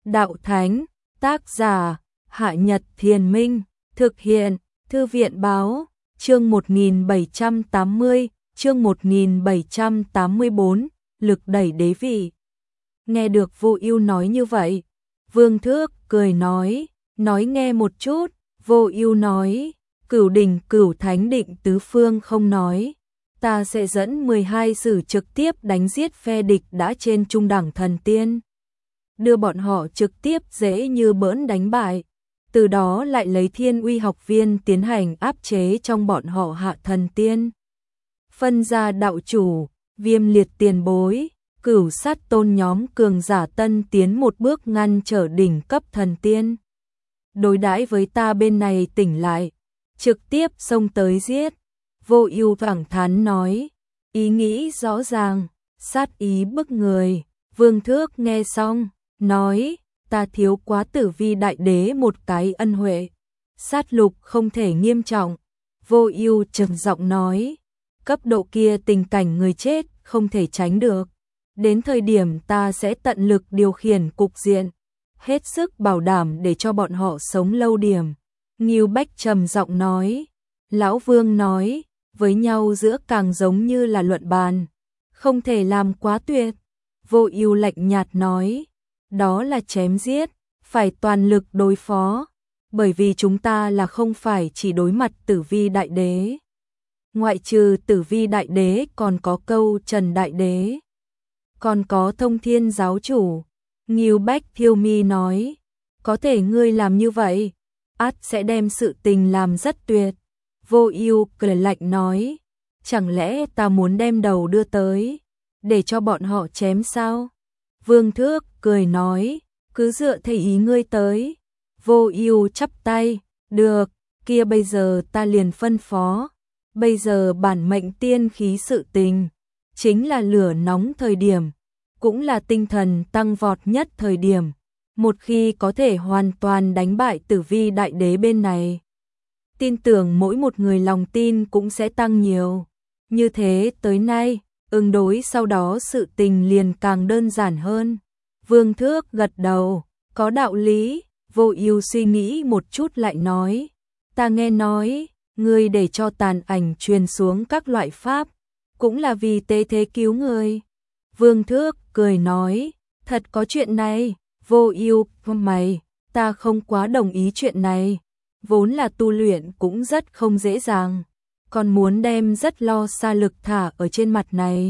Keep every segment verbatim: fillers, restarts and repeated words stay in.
Đạo Thánh, tác giả, Hạ Nhật Thiền Minh, thực hiện, Thư viện Báo, chương một nghìn bảy trăm tám mươi, chương một nghìn bảy trăm tám mươi bốn, lực đẩy đế vị. Nghe được Vô Ưu nói như vậy, Vương Thước cười nói, nói nghe một chút. Vô Ưu nói, Cửu đỉnh Cửu Thánh định tứ phương không nói, ta sẽ dẫn mười hai sử trực tiếp đánh giết phe địch đã trên trung đẳng thần tiên, đưa bọn họ trực tiếp dễ như bỡn đánh bại, từ đó lại lấy Thiên Uy học viên tiến hành áp chế trong bọn họ hạ thần tiên. Phân ra đạo chủ, Viêm Liệt tiền bối, Cửu Sát tôn nhóm cường giả tân tiến một bước ngăn trở đỉnh cấp thần tiên. Đối đãi với ta bên này tỉnh lại, trực tiếp xông tới giết. Vô Ưu thẳng thắn nói, ý nghĩ rõ ràng, sát ý bức người. Vương Thước nghe xong, nói, ta thiếu quá Tử Vi đại đế một cái ân huệ, sát lục không thể nghiêm trọng. Vô Ưu trầm giọng nói, cấp độ kia tình cảnh người chết không thể tránh được, đến thời điểm ta sẽ tận lực điều khiển cục diện, hết sức bảo đảm để cho bọn họ sống lâu điểm. Ngưu Bách trầm giọng nói, lão Vương nói, với nhau giữa càng giống như là luận bàn, không thể làm quá tuyệt. Vô Ưu lạnh nhạt nói, đó là chém giết, phải toàn lực đối phó, bởi vì chúng ta là không phải chỉ đối mặt Tử Vi đại đế. Ngoại trừ Tử Vi đại đế còn có Câu Trần đại đế, còn có Thông Thiên giáo chủ. Ngưu Bách thiêu mi nói, có thể ngươi làm như vậy, ắt sẽ đem sự tình làm rất tuyệt. Vô Ưu cười lạnh nói, chẳng lẽ ta muốn đem đầu đưa tới, để cho bọn họ chém sao? Vương Thước cười nói, cứ dựa theo ý ngươi tới. Vô Ưu chắp tay, được, kia bây giờ ta liền phân phó. Bây giờ bản mệnh tiên khí sự tình, chính là lửa nóng thời điểm, cũng là tinh thần tăng vọt nhất thời điểm. Một khi có thể hoàn toàn đánh bại Tử Vi đại đế bên này, tin tưởng mỗi một người lòng tin cũng sẽ tăng nhiều. Như thế tới nay, ứng đối sau đó sự tình liền càng đơn giản hơn. Vương Thước gật đầu, có đạo lý. Vô Ưu suy nghĩ một chút lại nói, ta nghe nói, ngươi để cho tàn ảnh truyền xuống các loại pháp, cũng là vì tế thế cứu người. Vương Thước cười nói, thật có chuyện này. Vô Ưu, mày, ta không quá đồng ý chuyện này, vốn là tu luyện cũng rất không dễ dàng, còn muốn đem rất lo xa lực thả ở trên mặt này.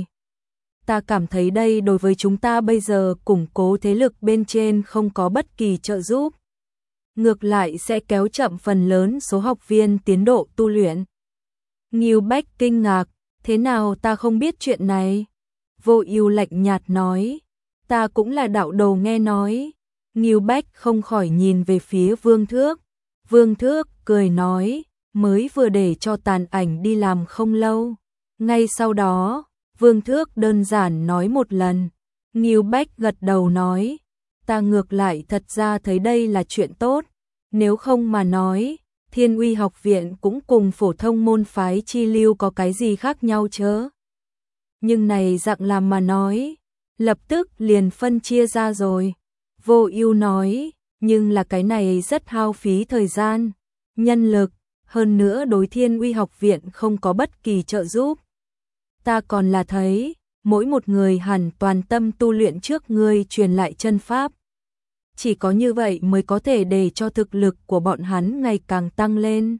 Ta cảm thấy đây đối với chúng ta bây giờ củng cố thế lực bên trên không có bất kỳ trợ giúp, ngược lại sẽ kéo chậm phần lớn số học viên tiến độ tu luyện. Ngưu Bách kinh ngạc, thế nào ta không biết chuyện này? Vô Ưu lạnh nhạt nói, ta cũng là đạo đầu nghe nói. Ngưu Bách không khỏi nhìn về phía Vương Thước. Vương Thước cười nói, mới vừa để cho tàn ảnh đi làm không lâu. Ngay sau đó, Vương Thước đơn giản nói một lần. Ngưu Bách gật đầu nói, ta ngược lại thật ra thấy đây là chuyện tốt. Nếu không mà nói, Thiên Uy học viện cũng cùng phổ thông môn phái chi lưu có cái gì khác nhau chớ. Nhưng này dạng làm mà nói, lập tức liền phân chia ra rồi. Vô Ưu nói, nhưng là cái này rất hao phí thời gian, nhân lực, hơn nữa đối Thiên Uy học viện không có bất kỳ trợ giúp. Ta còn là thấy, mỗi một người hẳn toàn tâm tu luyện trước ngươi truyền lại chân pháp. Chỉ có như vậy mới có thể để cho thực lực của bọn hắn ngày càng tăng lên.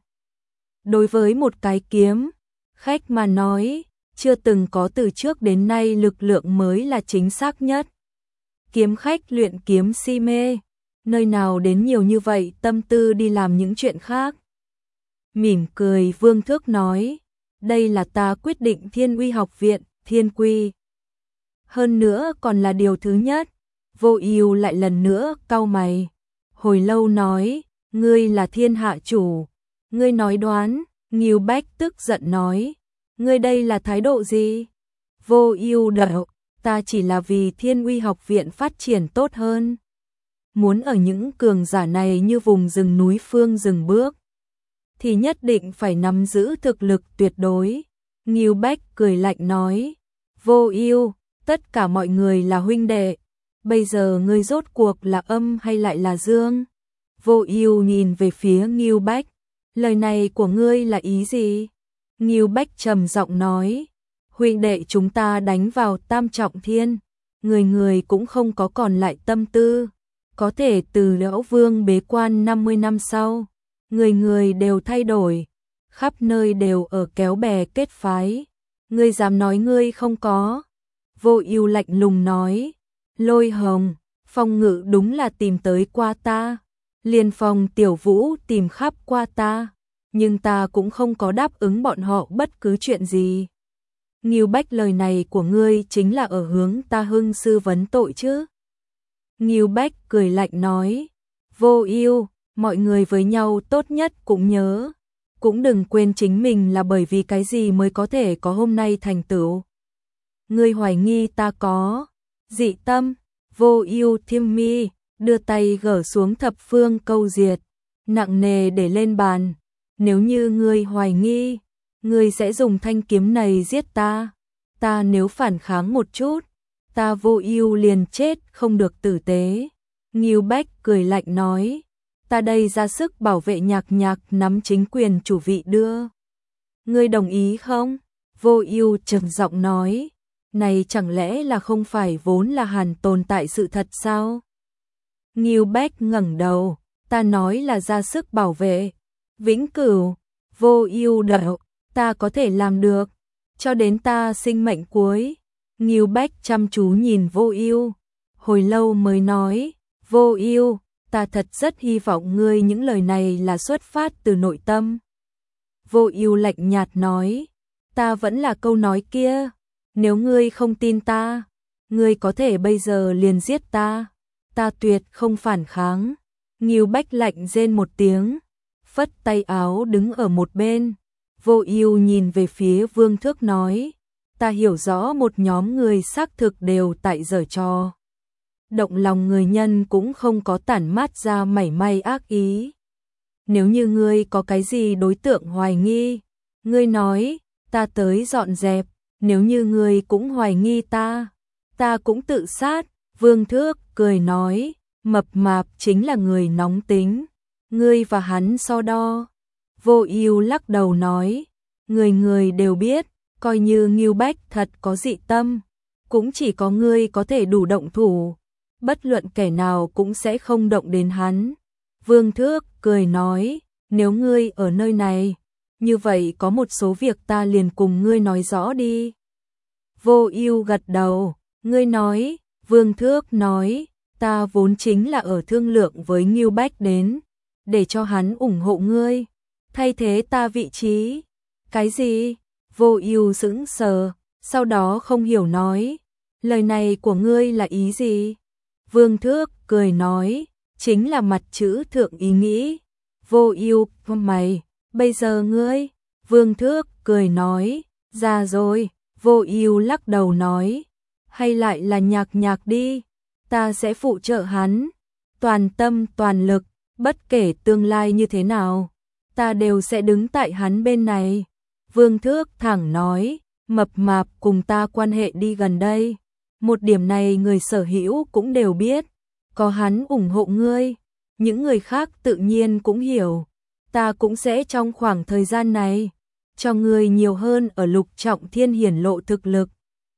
Đối với một cái kiếm khách mà nói, chưa từng có từ trước đến nay lực lượng mới là chính xác nhất. Kiếm khách luyện kiếm si mê, nơi nào đến nhiều như vậy tâm tư đi làm những chuyện khác. Mỉm cười Vương Thước nói, đây là ta quyết định Thiên Uy học viện, Thiên Quy. Hơn nữa còn là điều thứ nhất. Vô Ưu lại lần nữa cau mày, hồi lâu nói, ngươi là thiên hạ chủ, ngươi nói đoán. Ngưu Bách tức giận nói, ngươi đây là thái độ gì? Vô Ưu đạo, ta chỉ là vì Thiên Uy học viện phát triển tốt hơn, muốn ở những cường giả này như vùng rừng núi phương dừng bước, thì nhất định phải nắm giữ thực lực tuyệt đối. Ngưu Bách cười lạnh nói, Vô Ưu, tất cả mọi người là huynh đệ, bây giờ ngươi rốt cuộc là âm hay lại là dương? Vô Ưu nhìn về phía Ngưu Bách, lời này của ngươi là ý gì? Ngưu Bách trầm giọng nói, huynh đệ chúng ta đánh vào Tam Trọng Thiên, người người cũng không có còn lại tâm tư, có thể từ Lão Vương bế quan năm mươi năm sau, người người đều thay đổi, khắp nơi đều ở kéo bè kết phái, ngươi dám nói ngươi không có? Vô Ưu lạnh lùng nói, Lôi Hồng, Phong Ngự đúng là tìm tới qua ta, liền Phong Tiểu Vũ tìm khắp qua ta, nhưng ta cũng không có đáp ứng bọn họ bất cứ chuyện gì. Ngưu Bách, lời này của ngươi chính là ở hướng ta Hưng sư vấn tội chứ? Ngưu Bách cười lạnh nói, Vô Ưu, mọi người với nhau tốt nhất cũng nhớ, cũng đừng quên chính mình là bởi vì cái gì mới có thể có hôm nay thành tựu. Ngươi hoài nghi ta có dị tâm? Vô Ưu thiêm mi, đưa tay gỡ xuống thập phương câu diệt, nặng nề để lên bàn. Nếu như ngươi hoài nghi, ngươi sẽ dùng thanh kiếm này giết ta. Ta nếu phản kháng một chút, ta Vô Ưu liền chết không được tử tế. Ngưu Bách cười lạnh nói, ta đây ra sức bảo vệ Nhạc Nhạc nắm chính quyền chủ vị đưa. Ngươi đồng ý không? Vô Ưu trầm giọng nói, này chẳng lẽ là không phải vốn là Hàn tồn tại sự thật sao? Ngưu Bách ngẩng đầu, ta nói là ra sức bảo vệ. Vĩnh cửu, Vô Ưu đạo, ta có thể làm được, cho đến ta sinh mệnh cuối. Ngưu Bách chăm chú nhìn Vô Ưu, hồi lâu mới nói, Vô Ưu, ta thật rất hy vọng ngươi những lời này là xuất phát từ nội tâm. Vô Ưu lạnh nhạt nói, ta vẫn là câu nói kia, nếu ngươi không tin ta, ngươi có thể bây giờ liền giết ta, ta tuyệt không phản kháng. Ngưu Bách lạnh rên một tiếng, phất tay áo đứng ở một bên. Vô Ưu nhìn về phía Vương Thước nói, ta hiểu rõ một nhóm người xác thực đều tại giở trò. Động lòng người nhân cũng không có tản mát ra mảy may ác ý. Nếu như ngươi có cái gì đối tượng hoài nghi, ngươi nói, ta tới dọn dẹp, nếu như ngươi cũng hoài nghi ta, ta cũng tự sát. Vương Thước cười nói, mập mạp chính là người nóng tính, ngươi và hắn so đo. Vô Ưu lắc đầu nói, người người đều biết, coi như Ngưu Bách thật có dị tâm, cũng chỉ có ngươi có thể đủ động thủ, bất luận kẻ nào cũng sẽ không động đến hắn. Vương Thước cười nói, nếu ngươi ở nơi này, như vậy có một số việc ta liền cùng ngươi nói rõ đi. Vô Ưu gật đầu, ngươi nói. Vương Thước nói, ta vốn chính là ở thương lượng với Ngưu Bách đến, để cho hắn ủng hộ ngươi, thay thế ta vị trí. Cái gì? Vô Ưu sững sờ, sau đó không hiểu nói, lời này của ngươi là ý gì? Vương Thước cười nói, chính là mặt chữ thượng ý nghĩ. Vô Ưu, mày, bây giờ ngươi? Vương Thước cười nói, già rồi. Vô Ưu lắc đầu nói, hay lại là Nhạc Nhạc đi, ta sẽ phụ trợ hắn, toàn tâm toàn lực, bất kể tương lai như thế nào, ta đều sẽ đứng tại hắn bên này. Vương Thước thẳng nói, mập mạp cùng ta quan hệ đi gần đây, một điểm này người sở hữu cũng đều biết, có hắn ủng hộ ngươi, những người khác tự nhiên cũng hiểu, ta cũng sẽ trong khoảng thời gian này cho ngươi nhiều hơn ở Lục Trọng Thiên hiển lộ thực lực.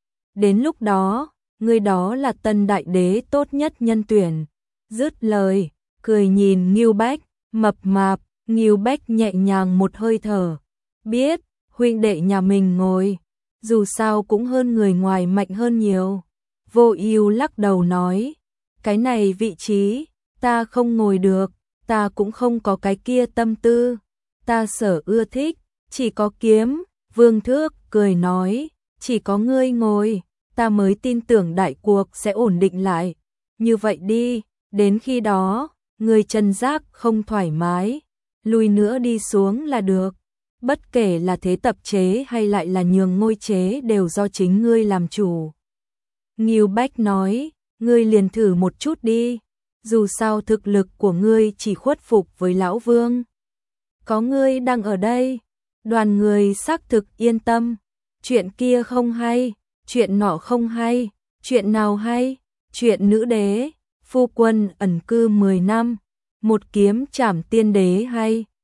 Đến lúc đó, ngươi đó là tân đại đế tốt nhất nhân tuyển. Dứt lời, cười nhìn Ngưu Bách, mập mạp. Ngưu Bách nhẹ nhàng một hơi thở, biết, huynh đệ nhà mình ngồi, dù sao cũng hơn người ngoài mạnh hơn nhiều. Vô Ưu lắc đầu nói, cái này vị trí, ta không ngồi được, ta cũng không có cái kia tâm tư, ta sở ưa thích, chỉ có kiếm. Vương Thước cười nói, chỉ có ngươi ngồi, ta mới tin tưởng đại cuộc sẽ ổn định lại. Như vậy đi, đến khi đó, ngươi chân giác không thoải mái, lùi nữa đi xuống là được. Bất kể là thế tập chế hay lại là nhường ngôi chế đều do chính ngươi làm chủ. Ngưu Bách nói, ngươi liền thử một chút đi, dù sao thực lực của ngươi chỉ khuất phục với lão Vương. Có ngươi đang ở đây, đoàn người xác thực yên tâm. Chuyện kia không hay, chuyện nọ không hay, chuyện nào hay? Chuyện nữ đế, phu quân ẩn cư mười năm, một kiếm trảm tiên đế hay.